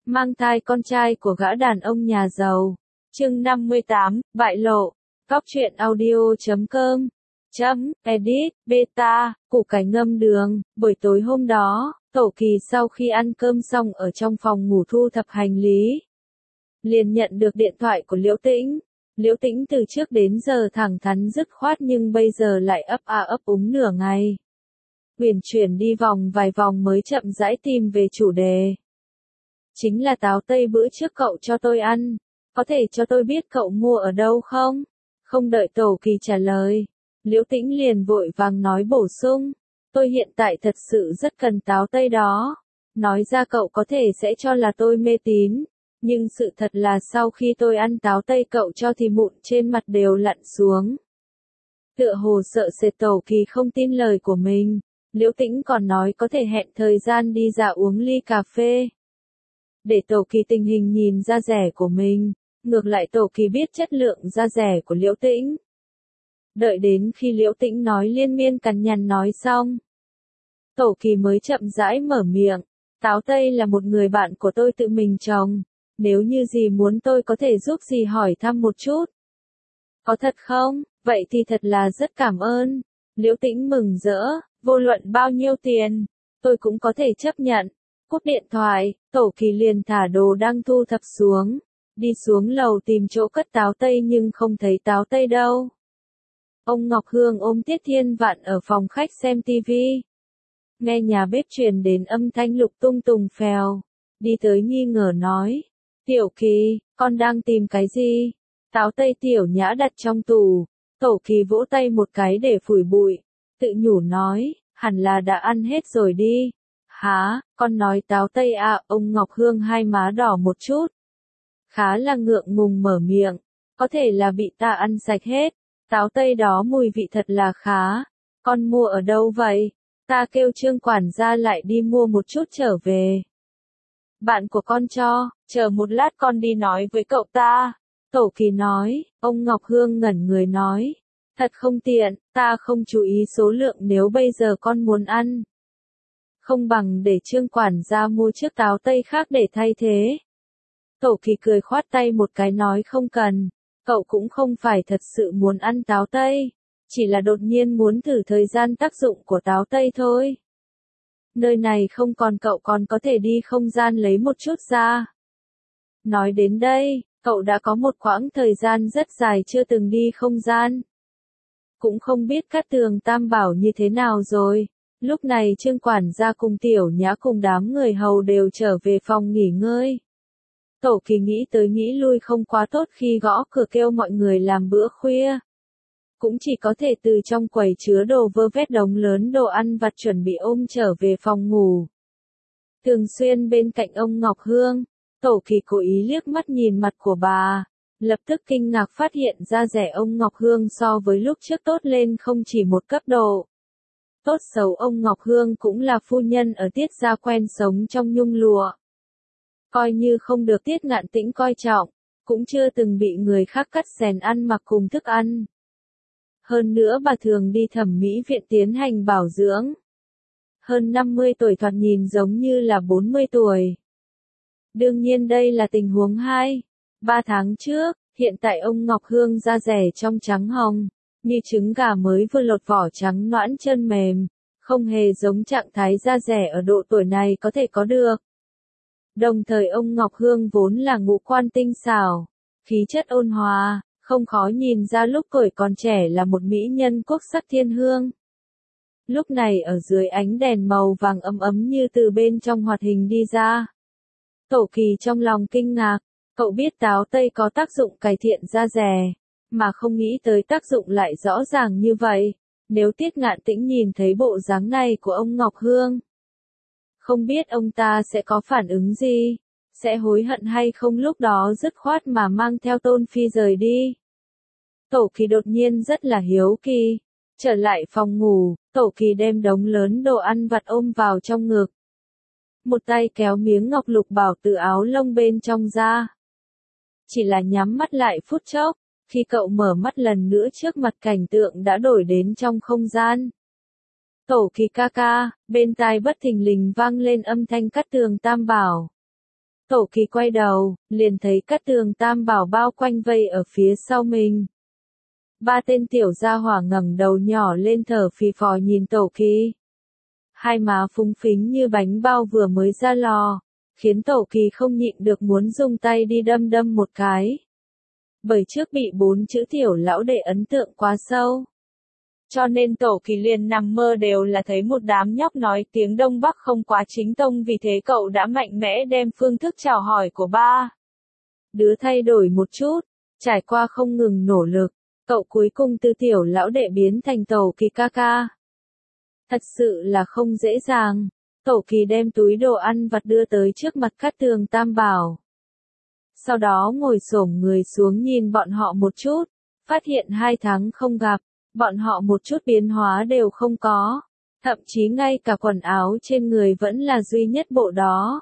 mang thai con trai của gã đàn ông nhà giàu. Chương 58, bại lộ. Góc truyện audio.com edit, beta, củ cải ngâm đường. Buổi tối hôm đó, Tổ Kỳ sau khi ăn cơm xong ở trong phòng ngủ thu thập hành lý, liền nhận được điện thoại của Liễu Tĩnh. Liễu Tĩnh từ trước đến giờ thẳng thắn dứt khoát nhưng bây giờ lại ấp a ấp úng nửa ngày. Uyển chuyển đi vòng vài vòng mới chậm rãi tìm về chủ đề. Chính là táo tây bữa trước cậu cho tôi ăn, có thể cho tôi biết cậu mua ở đâu không? Không đợi Tổ Kỳ trả lời, Liễu Tĩnh liền vội vàng nói bổ sung, tôi hiện tại thật sự rất cần táo tây đó. Nói ra cậu có thể sẽ cho là tôi mê tín, nhưng sự thật là sau khi tôi ăn táo tây cậu cho thì mụn trên mặt đều lặn xuống. Tựa hồ sợ sệt Tổ Kỳ không tin lời của mình, Liễu Tĩnh còn nói có thể hẹn thời gian đi dạo uống ly cà phê. Để Tổ Kỳ tình hình nhìn da rẻ của mình, ngược lại Tổ Kỳ biết chất lượng da rẻ của Liễu Tĩnh. Đợi đến khi Liễu Tĩnh nói liên miên cằn nhằn nói xong, Tổ Kỳ mới chậm rãi mở miệng, táo tây là một người bạn của tôi tự mình trồng, nếu như gì muốn tôi có thể giúp gì hỏi thăm một chút. Có thật không? Vậy thì thật là rất cảm ơn. Liễu Tĩnh mừng rỡ, vô luận bao nhiêu tiền, tôi cũng có thể chấp nhận. Cúp điện thoại, Tổ Kỳ liền thả đồ đang thu thập xuống, đi xuống lầu tìm chỗ cất táo tây nhưng không thấy táo tây đâu. Ông Ngọc Hương ôm Tiết Thiên Vạn ở phòng khách xem tivi. Nghe nhà bếp truyền đến âm thanh lục tung tùng phèo, đi tới nghi ngờ nói, Tiểu Kỳ, con đang tìm cái gì? Táo tây Tiểu Nhã đặt trong tủ. Tổ Kỳ vỗ tay một cái để phủi bụi, tự nhủ nói, hẳn là đã ăn hết rồi đi. Hả, con nói táo tây à? Ông Ngọc Hương hai má đỏ một chút, khá là ngượng ngùng mở miệng, có thể là bị ta ăn sạch hết. Táo tây đó mùi vị thật là khá. Con mua ở đâu vậy? Ta kêu Trương quản gia lại đi mua một chút trở về. Bạn của con cho, chờ một lát con đi nói với cậu ta. Tổ Kỳ nói, ông Ngọc Hương ngẩn người nói, thật không tiện, ta không chú ý số lượng nếu bây giờ con muốn ăn. Không bằng để Trương quản gia mua chiếc táo tây khác để thay thế. Tổ Kỳ cười khoát tay một cái nói không cần, cậu cũng không phải thật sự muốn ăn táo tây, chỉ là đột nhiên muốn thử thời gian tác dụng của táo tây thôi. Nơi này không còn cậu còn có thể đi không gian lấy một chút ra. Nói đến đây, cậu đã có một quãng thời gian rất dài chưa từng đi không gian. Cũng không biết Cát Tường Tam Bảo như thế nào rồi. Lúc này Trương quản gia cùng Tiểu Nhã cùng đám người hầu đều trở về phòng nghỉ ngơi. Tổ Kỳ nghĩ tới nghĩ lui không quá tốt khi gõ cửa kêu mọi người làm bữa khuya. Cũng chỉ có thể từ trong quầy chứa đồ vơ vét đống lớn đồ ăn vặt chuẩn bị ôm trở về phòng ngủ. Thường xuyên bên cạnh ông Ngọc Hương, Tổ Kỳ cố ý liếc mắt nhìn mặt của bà, lập tức kinh ngạc phát hiện ra rẻ ông Ngọc Hương so với lúc trước tốt lên không chỉ một cấp độ. Tốt xấu ông Ngọc Hương cũng là phu nhân ở Tiết gia quen sống trong nhung lụa. Coi như không được Tiết Ngạn Tĩnh coi trọng, cũng chưa từng bị người khác cắt xén ăn mặc cùng thức ăn. Hơn nữa bà thường đi thẩm mỹ viện tiến hành bảo dưỡng. Hơn 50 tuổi thoạt nhìn giống như là 40 tuổi. Đương nhiên đây là tình huống 2-3 tháng trước, hiện tại ông Ngọc Hương da rẻ trong trắng hồng, như trứng gà mới vừa lột vỏ trắng nõn chân mềm, không hề giống trạng thái da rẻ ở độ tuổi này có thể có được. Đồng thời ông Ngọc Hương vốn là ngũ quan tinh xảo, khí chất ôn hòa, không khó nhìn ra lúc tuổi còn trẻ là một mỹ nhân quốc sắc thiên hương. Lúc này ở dưới ánh đèn màu vàng ấm ấm như từ bên trong hoạt hình đi ra. Tổ Kỳ trong lòng kinh ngạc, cậu biết táo tây có tác dụng cải thiện da rẻ, mà không nghĩ tới tác dụng lại rõ ràng như vậy. Nếu Tiết Ngạn Tĩnh nhìn thấy bộ dáng này của ông Ngọc Hương, không biết ông ta sẽ có phản ứng gì, sẽ hối hận hay không lúc đó dứt khoát mà mang theo Tôn Phi rời đi. Tổ Kỳ đột nhiên rất là hiếu kỳ. Trở lại phòng ngủ, Tổ Kỳ đem đống lớn đồ ăn vặt ôm vào trong ngực. Một tay kéo miếng ngọc lục bảo từ áo lông bên trong ra. Chỉ là nhắm mắt lại phút chốc, khi cậu mở mắt lần nữa trước mặt cảnh tượng đã đổi đến trong không gian. Tổ Kỳ ca ca, bên tai bất thình lình vang lên âm thanh Cát Tường Tam Bảo. Tổ Kỳ quay đầu, liền thấy Cát Tường Tam Bảo bao quanh vây ở phía sau mình. Ba tên tiểu gia hỏa ngẩng đầu nhỏ lên thở phì phò nhìn Tổ Kỳ. Hai má phúng phính như bánh bao vừa mới ra lò, khiến Tổ Kỳ không nhịn được muốn dùng tay đi đâm đâm một cái. Bởi trước bị 4 chữ tiểu lão đệ ấn tượng quá sâu. Cho nên Tổ Kỳ liền nằm mơ đều là thấy một đám nhóc nói tiếng Đông Bắc không quá chính tông, vì thế cậu đã mạnh mẽ đem phương thức chào hỏi của ba đứa thay đổi một chút, trải qua không ngừng nỗ lực, cậu cuối cùng từ tiểu lão đệ biến thành Tổ Kỳ ca ca. Thật sự là không dễ dàng. Tổ Kỳ đem túi đồ ăn vặt đưa tới trước mặt Cát Tường Tam Bảo. Sau đó ngồi xổm người xuống nhìn bọn họ một chút, phát hiện 2 tháng không gặp, bọn họ một chút biến hóa đều không có, thậm chí ngay cả quần áo trên người vẫn là duy nhất bộ đó.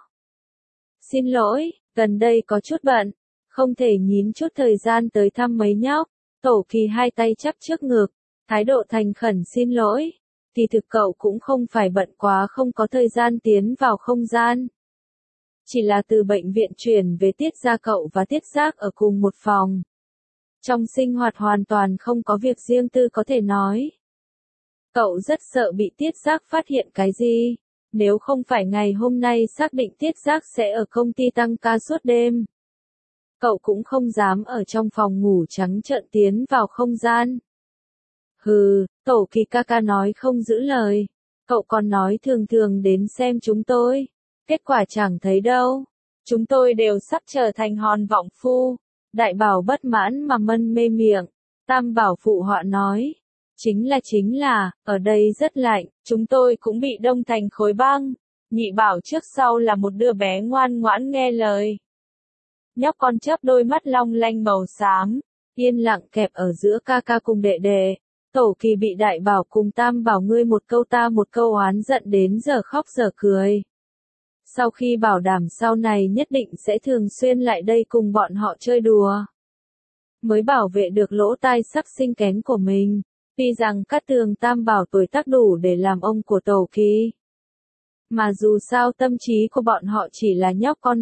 Xin lỗi, gần đây có chút bận, không thể nhín chút thời gian tới thăm mấy nhóc. Tổ Kỳ hai tay chắp trước ngực, thái độ thành khẩn xin lỗi. Thì thực cậu cũng không phải bận quá không có thời gian tiến vào không gian. Chỉ là từ bệnh viện chuyển về Tiết Gia cậu và Tiết Giác ở cùng một phòng. Trong sinh hoạt hoàn toàn không có việc riêng tư có thể nói. Cậu rất sợ bị Tiết Giác phát hiện cái gì, nếu không phải ngày hôm nay xác định Tiết Giác sẽ ở công ty tăng ca suốt đêm. Cậu cũng không dám ở trong phòng ngủ trắng trợn tiến vào không gian. Hừ, Tổ Kỳ ca ca nói không giữ lời. Cậu còn nói thường thường đến xem chúng tôi. Kết quả chẳng thấy đâu. Chúng tôi đều sắp trở thành hòn vọng phu. Đại Bảo bất mãn mà mân mê miệng. Tam Bảo phụ họa nói. Chính là, ở đây rất lạnh, chúng tôi cũng bị đông thành khối băng. Nhị Bảo trước sau là một đứa bé ngoan ngoãn nghe lời. Nhóc con chớp đôi mắt long lanh màu xám, yên lặng kẹp ở giữa ca ca cùng đệ đệ. Tổ Kỳ bị Đại Bảo cùng Tam Bảo ngươi một câu ta một câu oán giận đến giờ khóc giờ cười. Sau khi bảo đảm sau này nhất định sẽ thường xuyên lại đây cùng bọn họ chơi đùa, mới bảo vệ được lỗ tai sắc sinh kén của mình. Tuy rằng Cát Tường Tam Bảo tuổi tác đủ để làm ông của Tổ Kỳ, mà dù sao tâm trí của bọn họ chỉ là nhóc con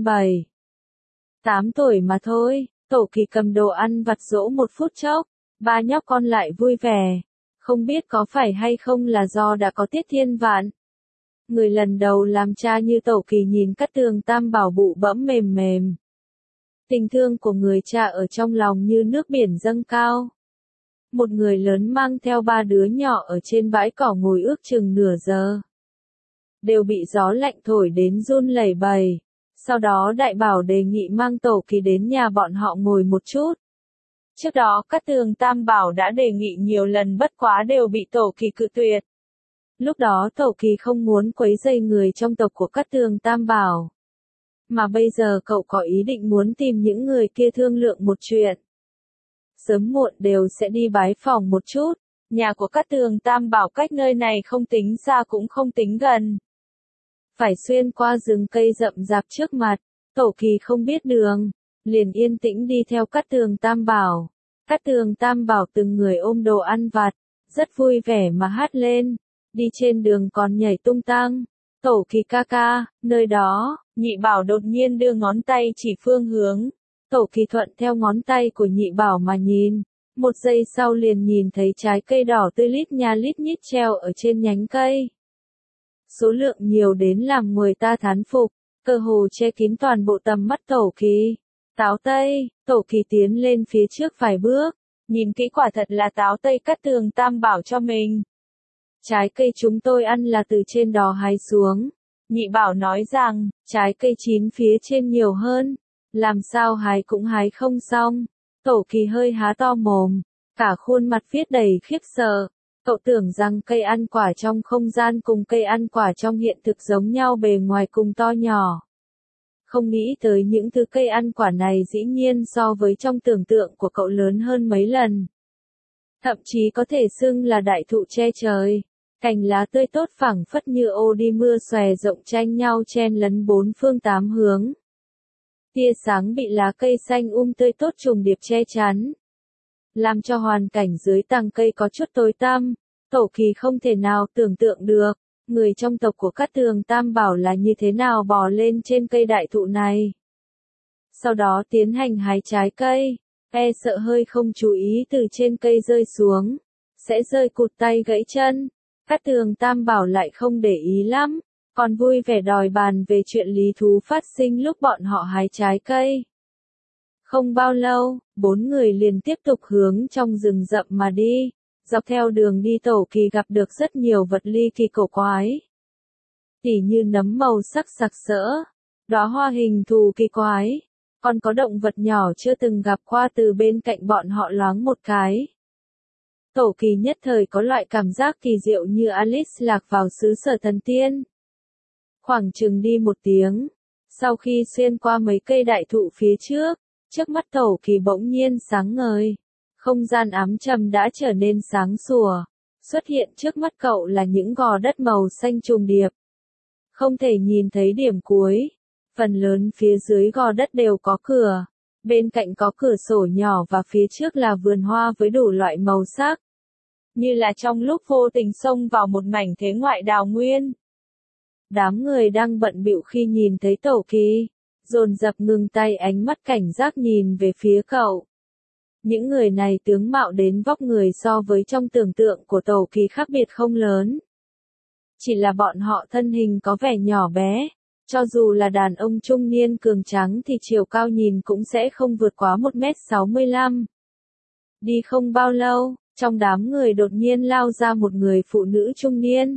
7-8 tuổi mà thôi. Tổ Kỳ cầm đồ ăn vặt dỗ một phút chốc, ba nhóc con lại vui vẻ. Không biết có phải hay không là do đã có Tiết Thiên Vạn. Người lần đầu làm cha như Tổ Kỳ nhìn Cát Tường Tam Bảo bụ bẫm mềm mềm. Tình thương của người cha ở trong lòng như nước biển dâng cao. Một người lớn mang theo ba đứa nhỏ ở trên bãi cỏ ngồi ước chừng nửa giờ. Đều bị gió lạnh thổi đến run lẩy bẩy. Sau đó Đại Bảo đề nghị mang Tổ Kỳ đến nhà bọn họ ngồi một chút. Trước đó Cát Tường Tam Bảo đã đề nghị nhiều lần bất quá đều bị Tổ Kỳ cự tuyệt. Lúc đó Tổ Kỳ không muốn quấy rầy người trong tộc của Cát Tường Tam Bảo. Mà bây giờ cậu có ý định muốn tìm những người kia thương lượng một chuyện. Sớm muộn đều sẽ đi bái phòng một chút. Nhà của Cát Tường Tam Bảo cách nơi này không tính xa cũng không tính gần. Phải xuyên qua rừng cây rậm rạp trước mặt. Tổ Kỳ không biết đường, liền yên tĩnh đi theo Cát Tường Tam Bảo. Cát Tường Tam Bảo từng người ôm đồ ăn vặt, rất vui vẻ mà hát lên. Đi trên đường còn nhảy tung tăng. Tổ Kỳ ca ca, nơi đó. Nhị Bảo đột nhiên đưa ngón tay chỉ phương hướng. Tổ Kỳ thuận theo ngón tay của Nhị Bảo mà nhìn. Một giây sau liền nhìn thấy trái cây đỏ tươi lít nha lít nhít treo ở trên nhánh cây. Số lượng nhiều đến làm người ta thán phục, cơ hồ che kín toàn bộ tầm mắt Tổ Kỳ. Táo Tây, Tổ Kỳ tiến lên phía trước vài bước. Nhìn kỹ quả thật là táo Tây Cát Tường Tam Bảo cho mình. Trái cây chúng tôi ăn là từ trên đò hái xuống. Nhị Bảo nói rằng, trái cây chín phía trên nhiều hơn. Làm sao hái cũng hái không xong. Tổ Kỳ hơi há to mồm, cả khuôn mặt viết đầy khiếp sợ. Cậu tưởng rằng cây ăn quả trong không gian cùng cây ăn quả trong hiện thực giống nhau bề ngoài cùng to nhỏ. Không nghĩ tới những thứ cây ăn quả này dĩ nhiên so với trong tưởng tượng của cậu lớn hơn mấy lần. Thậm chí có thể xưng là đại thụ che trời. Cành lá tươi tốt phẳng phất như ô đi mưa xòe rộng tranh nhau chen lấn bốn phương tám hướng. Tia sáng bị lá cây xanh tươi tốt trùng điệp che chắn, làm cho hoàn cảnh dưới tàng cây có chút tối tăm. Tổ Kỳ không thể nào tưởng tượng được, người trong tộc của Cát Tường Tam Bảo là như thế nào bò lên trên cây đại thụ này. sau đó tiến hành hái trái cây, sợ hơi không chú ý từ trên cây rơi xuống, sẽ rơi cụt tay gãy chân. Cát Tường Tam Bảo lại không để ý lắm, còn vui vẻ đòi bàn về chuyện lý thú phát sinh lúc bọn họ hái trái cây. Không bao lâu, 4 người liền tiếp tục hướng trong rừng rậm mà đi. Dọc theo đường đi Tổ Kỳ gặp được rất nhiều vật ly kỳ cổ quái. Tỉ như nấm màu sắc sặc sỡ, đóa hoa hình thù kỳ quái, còn có động vật nhỏ chưa từng gặp qua từ bên cạnh bọn họ loáng một cái. Tổ Kỳ nhất thời có loại cảm giác kỳ diệu như Alice lạc vào xứ sở thần tiên. Khoảng chừng đi 1 tiếng, sau khi xuyên qua mấy cây đại thụ phía trước mắt Tổ Kỳ bỗng nhiên sáng ngời. Không gian ám trầm đã trở nên sáng sủa, xuất hiện trước mắt cậu là những gò đất màu xanh trùng điệp. Không thể nhìn thấy điểm cuối, phần lớn phía dưới gò đất đều có cửa, bên cạnh có cửa sổ nhỏ và phía trước là vườn hoa với đủ loại màu sắc. Như là trong lúc vô tình xông vào một mảnh thế ngoại đào nguyên. Đám người đang bận bịu khi nhìn thấy Tổ Kỳ, dồn dập ngừng tay, ánh mắt cảnh giác nhìn về phía cậu. Những người này tướng mạo đến vóc người so với trong tưởng tượng của Tổ Kỳ khác biệt không lớn. Chỉ là bọn họ thân hình có vẻ nhỏ bé, cho dù là đàn ông trung niên cường tráng thì chiều cao nhìn cũng sẽ không vượt quá 1m65. Đi không bao lâu, trong đám người đột nhiên lao ra một người phụ nữ trung niên.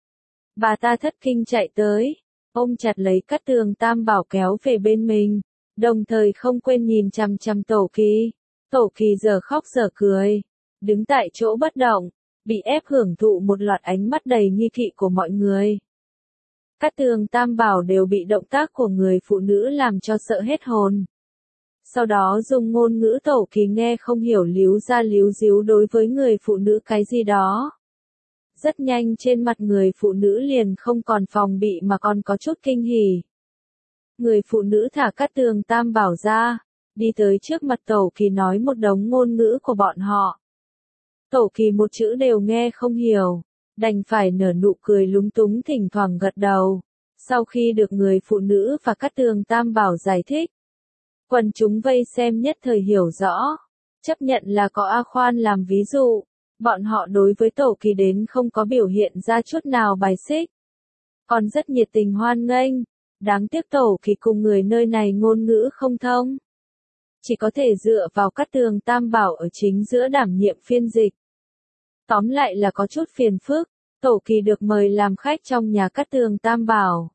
Bà ta thất kinh chạy tới, ôm chặt lấy Cát Tường Tam Bảo kéo về bên mình, đồng thời không quên nhìn chằm chằm Tổ Kỳ. Tổ Kỳ giờ khóc giờ cười, đứng tại chỗ bất động, bị ép hưởng thụ một loạt ánh mắt đầy nghi kỵ của mọi người. Cát Tường Tam Bảo đều bị động tác của người phụ nữ làm cho sợ hết hồn. Sau đó dùng ngôn ngữ Tổ Kỳ nghe không hiểu líu ra líu díu đối với người phụ nữ cái gì đó. Rất nhanh trên mặt người phụ nữ liền không còn phòng bị mà còn có chút kinh hỉ. Người phụ nữ thả Cát Tường Tam Bảo ra, đi tới trước mặt Tổ Kỳ nói một đống ngôn ngữ của bọn họ. Tổ Kỳ một chữ đều nghe không hiểu, đành phải nở nụ cười lúng túng thỉnh thoảng gật đầu. Sau khi được người phụ nữ và Cát Tường Tam Bảo giải thích, quần chúng vây xem nhất thời hiểu rõ, chấp nhận là có A Khoan làm ví dụ, bọn họ đối với Tổ Kỳ đến không có biểu hiện ra chút nào bài xích, còn rất nhiệt tình hoan nghênh. Đáng tiếc Tổ Kỳ cùng người nơi này ngôn ngữ không thông, chỉ có thể dựa vào Cát Tường Tam Bảo ở chính giữa đảm nhiệm phiên dịch. Tóm lại là có chút phiền phức, Tổ Kỳ được mời làm khách trong nhà Cát Tường Tam Bảo.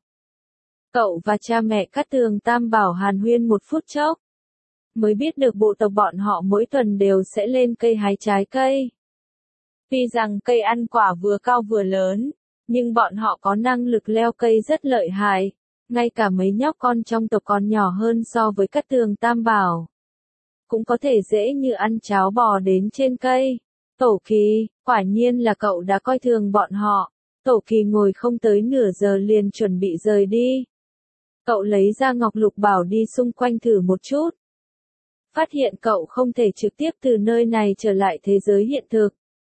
Cậu và cha mẹ Cát Tường Tam Bảo hàn huyên một phút chốc, mới biết được bộ tộc bọn họ mỗi tuần đều sẽ lên cây hái trái cây. Tuy rằng cây ăn quả vừa cao vừa lớn, nhưng bọn họ có năng lực leo cây rất lợi hại, ngay cả mấy nhóc con trong tộc còn nhỏ hơn so với Cát Tường Tam Bảo. Cũng có thể dễ như ăn cháo bò đến trên cây. Tổ Kỳ, quả nhiên là cậu đã coi thường bọn họ. Tổ Kỳ ngồi không tới nửa giờ liền chuẩn bị rời đi. Cậu lấy ra ngọc lục bảo đi xung quanh thử một chút. Phát hiện cậu không thể trực tiếp từ nơi này trở lại thế giới hiện thực.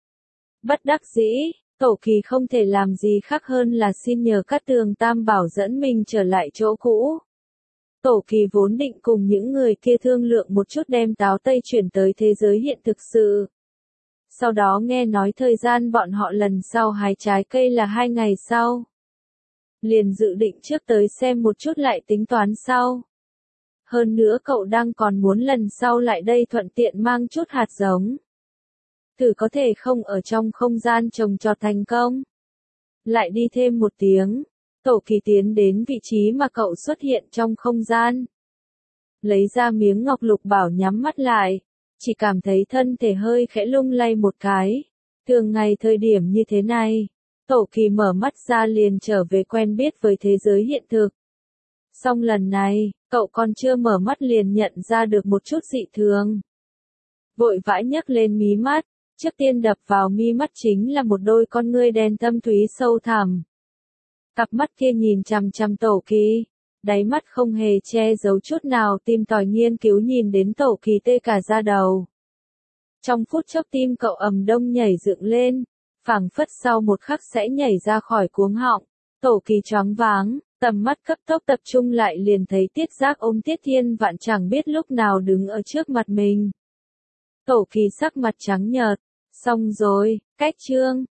Bất đắc dĩ, Tổ Kỳ không thể làm gì khác hơn là xin nhờ Cát Tường Tam Bảo dẫn mình trở lại chỗ cũ. Tổ Kỳ vốn định cùng những người kia thương lượng một chút đem táo tây chuyển tới thế giới hiện thực sự. Sau đó nghe nói thời gian bọn họ lần sau hái trái cây là 2 ngày sau. Liền dự định trước tới xem một chút lại tính toán sau. Hơn nữa cậu đang còn muốn lần sau lại đây thuận tiện mang chút hạt giống. Thử có thể không ở trong không gian trồng trọt thành công. Lại đi thêm 1 tiếng. Tổ Kỳ tiến đến vị trí mà cậu xuất hiện trong không gian. Lấy ra miếng ngọc lục bảo nhắm mắt lại. Chỉ cảm thấy thân thể hơi khẽ lung lay một cái. Thường ngày thời điểm như thế này, Tổ Kỳ mở mắt ra liền trở về quen biết với thế giới hiện thực. Song lần này, cậu còn chưa mở mắt liền nhận ra được một chút dị thường. Vội vã nhấc lên mí mắt, trước tiên đập vào mi mắt chính là một đôi con ngươi đen thâm thúy sâu thẳm. Cặp mắt kia nhìn chằm chằm Tổ Kỳ, đáy mắt không hề che giấu chút nào tìm tòi nghiên cứu nhìn đến Tổ Kỳ tê cả da đầu. Trong phút chốc tim cậu ầm đông nhảy dựng lên, phảng phất sau một khắc sẽ nhảy ra khỏi cuống họng. Tổ Kỳ choáng váng, Tầm mắt cấp tốc tập trung lại liền thấy Tiết Giác ôm Tiết Thiên Vạn chẳng biết lúc nào đứng ở trước mặt mình. Cẩu Kỳ sắc mặt trắng nhợt, xong rồi, cách chương.